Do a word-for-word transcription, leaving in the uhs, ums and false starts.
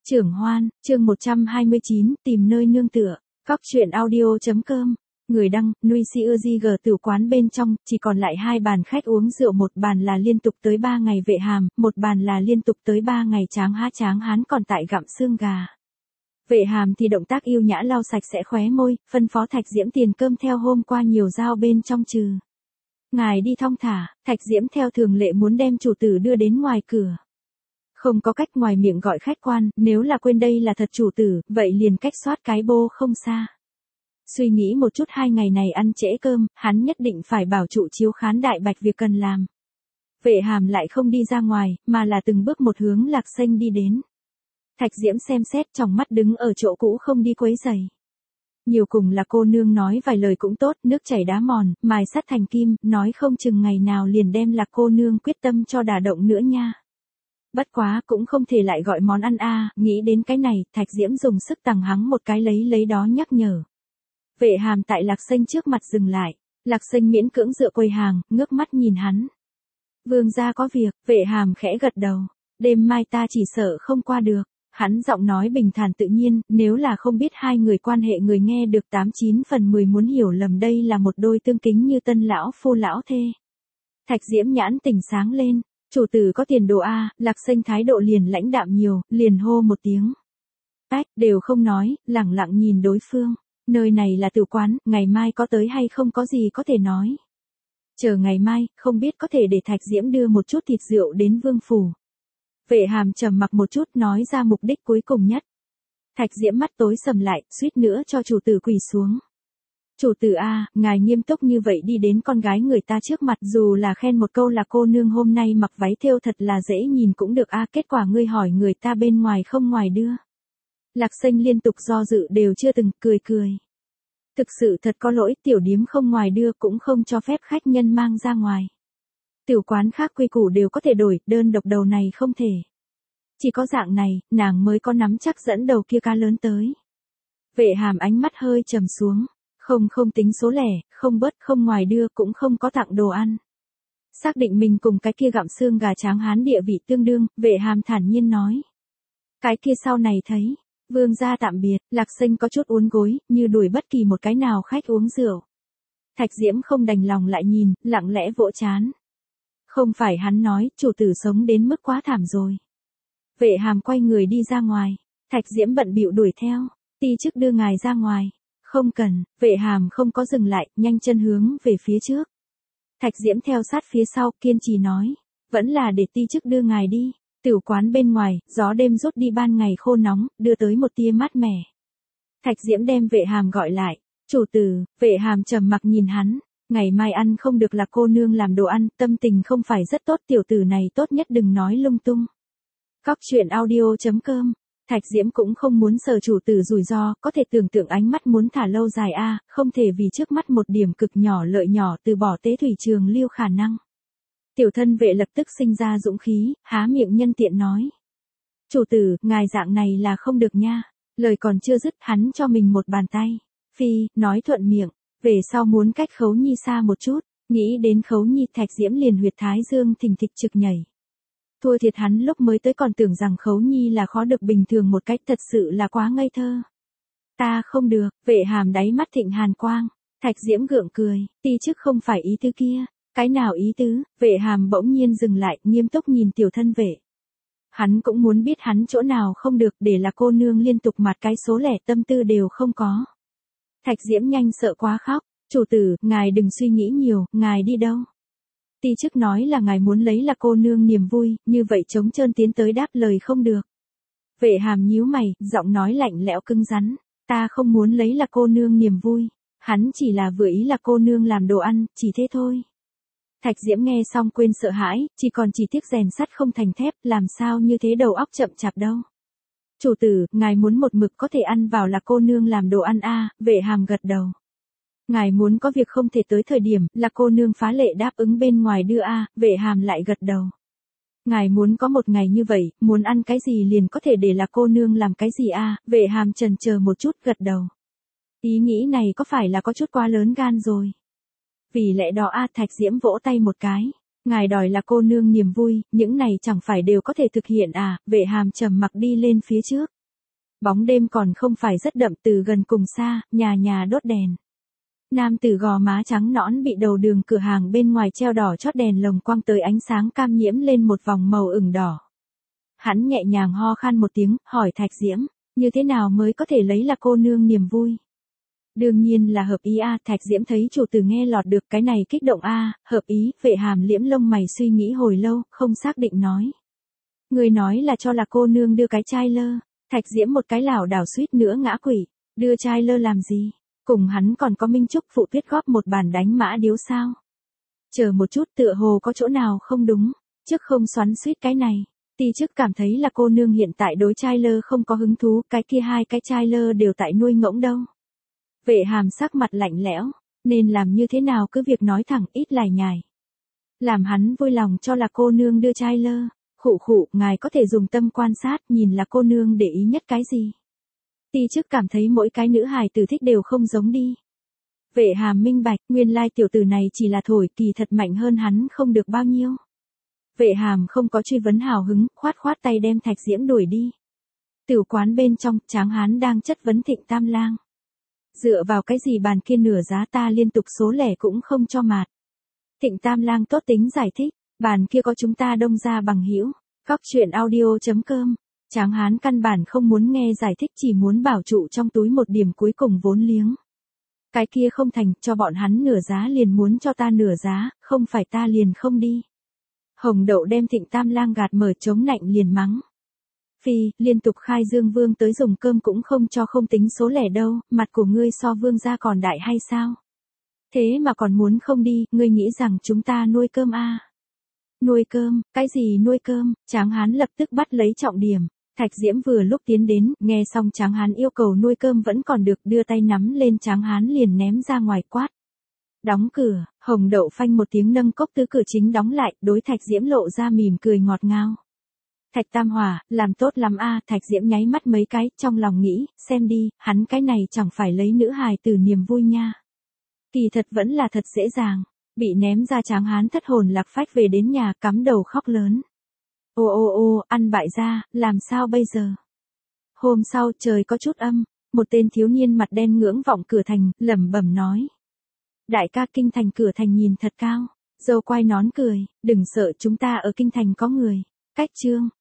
Trưởng Hoan, chương một trăm hai mươi chín, tìm nơi nương tựa. Cóc truyện audio.com. Người đăng, Nuôi Si Ưa Di G tử quán bên trong, chỉ còn lại hai bàn khách uống rượu, một bàn là liên tục tới ba ngày Vệ Hàm, một bàn là liên tục tới ba ngày Tráng Há Tráng Hán còn tại gặm xương gà. Vệ Hàm thì động tác yêu nhã lau sạch sẽ khóe môi, phân phó Thạch Diễm tiền cơm theo hôm qua nhiều dao bên trong trừ. Ngài đi thong thả, Thạch Diễm theo thường lệ muốn đem chủ tử đưa đến ngoài cửa. Không có cách ngoài miệng gọi khách quan, nếu là quên đây là thật chủ tử, vậy liền cách soát cái bô không xa. Suy nghĩ một chút hai ngày này ăn trễ cơm, hắn nhất định phải bảo trụ chiếu khán đại bạch việc cần làm. Vệ Hàm lại không đi ra ngoài, mà là từng bước một hướng Lạc Xanh đi đến. Thạch Diễm xem xét trong mắt đứng ở chỗ cũ không đi quấy giày. Nhiều cùng là cô nương nói vài lời cũng tốt, nước chảy đá mòn, mài sắt thành kim, nói không chừng ngày nào liền đem Lạc cô nương quyết tâm cho đả động nữa nha. Bất quá cũng không thể lại gọi món ăn a, à, nghĩ đến cái này, Thạch Diễm dùng sức tằng hắng một cái lấy lấy đó nhắc nhở. Vệ Hàm tại Lạc Xanh trước mặt dừng lại, Lạc Xanh miễn cưỡng dựa quầy hàng, ngước mắt nhìn hắn. Vương gia có việc, Vệ Hàm khẽ gật đầu, đêm mai ta chỉ sợ không qua được. Hắn giọng nói bình thản tự nhiên, nếu là không biết hai người quan hệ người nghe được tám chín phần mười muốn hiểu lầm đây là một đôi tương kính như tân lão phu lão thê. Thạch Diễm nhãn tỉnh sáng lên. Chủ tử có tiền đồ a, Lạc Xanh thái độ liền lãnh đạm nhiều, liền hô một tiếng. Ách, đều không nói, lẳng lặng nhìn đối phương. Nơi này là tử quán, ngày mai có tới hay không có gì có thể nói. Chờ ngày mai, không biết có thể để Thạch Diễm đưa một chút thịt rượu đến vương phủ. Vệ Hàm trầm mặc một chút nói ra mục đích cuối cùng nhất. Thạch Diễm mắt tối sầm lại, suýt nữa cho chủ tử quỳ xuống. Chủ tử a, ngài nghiêm túc như vậy đi đến con gái người ta trước mặt, dù là khen một câu là cô nương hôm nay mặc váy thêu thật là dễ nhìn cũng được a, kết quả ngươi hỏi người ta bên ngoài không ngoài đưa. Lạc Xanh liên tục do dự đều chưa từng, cười cười. Thực sự thật có lỗi, tiểu điếm không ngoài đưa cũng không cho phép khách nhân mang ra ngoài. Tiểu quán khác quy củ đều có thể đổi, đơn độc đầu này không thể. Chỉ có dạng này, nàng mới có nắm chắc dẫn đầu kia cá lớn tới. Vệ Hàm ánh mắt hơi trầm xuống. Không không tính số lẻ, không bớt, không ngoài đưa, cũng không có tặng đồ ăn. Xác định mình cùng cái kia gặm xương gà Tráng Hán địa vị tương đương, Vệ Hàm thản nhiên nói. Cái kia sau này thấy, vương gia tạm biệt, Lạc Xanh có chút uốn gối, như đuổi bất kỳ một cái nào khách uống rượu. Thạch Diễm không đành lòng lại nhìn, lặng lẽ vỗ chán. Không phải hắn nói, chủ tử sống đến mức quá thảm rồi. Vệ Hàm quay người đi ra ngoài, Thạch Diễm bận bịu đuổi theo, ti chức đưa ngài ra ngoài. Không cần, Vệ Hàm không có dừng lại, nhanh chân hướng về phía trước. Thạch Diễm theo sát phía sau, kiên trì nói. Vẫn là để ti chức đưa ngài đi. Tiểu quán bên ngoài, gió đêm rút đi ban ngày khô nóng, đưa tới một tia mát mẻ. Thạch Diễm đem Vệ Hàm gọi lại. Chủ tử, Vệ Hàm trầm mặc nhìn hắn. Ngày mai ăn không được là cô nương làm đồ ăn, tâm tình không phải rất tốt, tiểu tử này tốt nhất đừng nói lung tung. Cóc truyện audio.com. Thạch Diễm cũng không muốn sở chủ tử rủi ro, có thể tưởng tượng ánh mắt muốn thả lâu dài a, à, không thể vì trước mắt một điểm cực nhỏ lợi nhỏ từ bỏ tế thủy trường lưu khả năng. Tiểu thân vệ lập tức sinh ra dũng khí, há miệng nhân tiện nói. Chủ tử, ngài dạng này là không được nha. Lời còn chưa dứt, hắn cho mình một bàn tay. Phi, nói thuận miệng, về sau muốn cách Khấu Nhi xa một chút, nghĩ đến Khấu Nhi, Thạch Diễm liền huyệt thái dương thình thịch trực nhảy. Thua thiệt hắn lúc mới tới còn tưởng rằng Khấu Nhi là khó được bình thường một cách, thật sự là quá ngây thơ. Ta không được, Vệ Hàm đáy mắt thịnh hàn quang. Thạch Diễm gượng cười, ti chức không phải ý tứ kia. Cái nào ý tứ? Vệ Hàm bỗng nhiên dừng lại, nghiêm túc nhìn tiểu thân vệ. Hắn cũng muốn biết hắn chỗ nào không được, để là cô nương liên tục mặt cái số lẻ tâm tư đều không có. Thạch Diễm nhanh sợ quá khóc. Chủ tử, ngài đừng suy nghĩ nhiều, ngài đi đâu? Ti chức nói là ngài muốn lấy là cô nương niềm vui, như vậy trống trơn tiến tới đáp lời không được. Vệ Hàm nhíu mày, giọng nói lạnh lẽo cứng rắn. Ta không muốn lấy là cô nương niềm vui. Hắn chỉ là vừa ý là cô nương làm đồ ăn, chỉ thế thôi. Thạch Diễm nghe xong quên sợ hãi, chỉ còn chỉ tiếc rèn sắt không thành thép, làm sao như thế đầu óc chậm chạp đâu. Chủ tử, ngài muốn một mực có thể ăn vào là cô nương làm đồ ăn a, à, Vệ Hàm gật đầu. Ngài muốn có việc không thể tới thời điểm, là cô nương phá lệ đáp ứng bên ngoài đưa a, à, Vệ Hàm lại gật đầu. Ngài muốn có một ngày như vậy, muốn ăn cái gì liền có thể để là cô nương làm cái gì a, à, Vệ Hàm chần chờ một chút gật đầu. Ý nghĩ này có phải là có chút quá lớn gan rồi. Vì lẽ đó a, à, Thạch Diễm vỗ tay một cái. Ngài đòi là cô nương niềm vui, những này chẳng phải đều có thể thực hiện à, Vệ Hàm trầm mặc đi lên phía trước. Bóng đêm còn không phải rất đậm, từ gần cùng xa, nhà nhà đốt đèn. Nam tử gò má trắng nõn bị đầu đường cửa hàng bên ngoài treo đỏ chót đèn lồng quang tới ánh sáng cam nhiễm lên một vòng màu ửng đỏ. Hắn nhẹ nhàng ho khan một tiếng, hỏi Thạch Diễm, như thế nào mới có thể lấy là cô nương niềm vui? Đương nhiên là hợp ý a. Thạch Diễm thấy chủ tử nghe lọt được cái này kích động a. Hợp ý. Vệ Hàm liễm lông mày suy nghĩ hồi lâu, không xác định nói. Người nói là cho là cô nương đưa cái chai lơ. Thạch Diễm một cái lảo đảo suýt nữa ngã quỵ. Đưa chai lơ làm gì? Cùng hắn còn có Minh Trúc phụ tuyết góp một bàn đánh mã điếu sao? Chờ một chút, tựa hồ có chỗ nào không đúng. Trước không xoắn suýt cái này. Ti chức cảm thấy là cô nương hiện tại đối chai lơ không có hứng thú, cái kia hai cái chai lơ đều tại nuôi ngỗng đâu. Vệ Hàm sắc mặt lạnh lẽo, nên làm như thế nào cứ việc nói thẳng, ít lải nhải. Làm hắn vui lòng cho là cô nương đưa chai lơ. Khụ khụ, ngài có thể dùng tâm quan sát, nhìn là cô nương để ý nhất cái gì. Ti chức cảm thấy mỗi cái nữ hài tử thích đều không giống đi. Vệ Hàm minh bạch, nguyên lai tiểu tử này chỉ là thổi, kỳ thật mạnh hơn hắn không được bao nhiêu. Vệ Hàm không có truy vấn hào hứng, khoát khoát tay đem Thạch Diễm đuổi đi. Tửu quán bên trong, Tráng Hán đang chất vấn Thịnh Tam Lang. Dựa vào cái gì bàn kia nửa giá ta liên tục số lẻ cũng không cho mạt. Thịnh Tam Lang tốt tính giải thích, bàn kia có chúng ta đông ra bằng hữu. Góc truyện audio chấm com. Tráng Hán căn bản không muốn nghe giải thích, chỉ muốn bảo trụ trong túi một điểm cuối cùng vốn liếng. Cái kia không thành, cho bọn hắn nửa giá liền muốn cho ta nửa giá, không phải ta liền không đi. Hồng Đậu đem Thịnh Tam Lang gạt mở chống nạnh liền mắng. Phi, liên tục khai dương vương tới dùng cơm cũng không cho, không tính số lẻ đâu, mặt của ngươi so vương gia còn đại hay sao? Thế mà còn muốn không đi, ngươi nghĩ rằng chúng ta nuôi cơm à? Nuôi cơm, cái gì nuôi cơm? Tráng Hán lập tức bắt lấy trọng điểm. Thạch Diễm vừa lúc tiến đến, nghe xong Tráng Hán yêu cầu nuôi cơm vẫn còn được, đưa tay nắm lên Tráng Hán liền ném ra ngoài quát. Đóng cửa. Hồng Đậu phanh một tiếng nâng cốc tứ cửa chính đóng lại, đối Thạch Diễm lộ ra mỉm cười ngọt ngào. Thạch Tam Hòa, làm tốt lắm a. Thạch Diễm nháy mắt mấy cái, trong lòng nghĩ, xem đi, hắn cái này chẳng phải lấy nữ hài từ niềm vui nha. Kỳ thật vẫn là thật dễ dàng. Bị ném ra Tráng Hán thất hồn lạc phách về đến nhà, cắm đầu khóc lớn. Ô ô ô, ăn bại ra, làm sao bây giờ? Hôm sau trời có chút âm, một tên thiếu niên mặt đen ngưỡng vọng cửa thành, lẩm bẩm nói. Đại ca, kinh thành cửa thành nhìn thật cao. Dâu quay nón cười, đừng sợ, chúng ta ở kinh thành có người. Cách chương.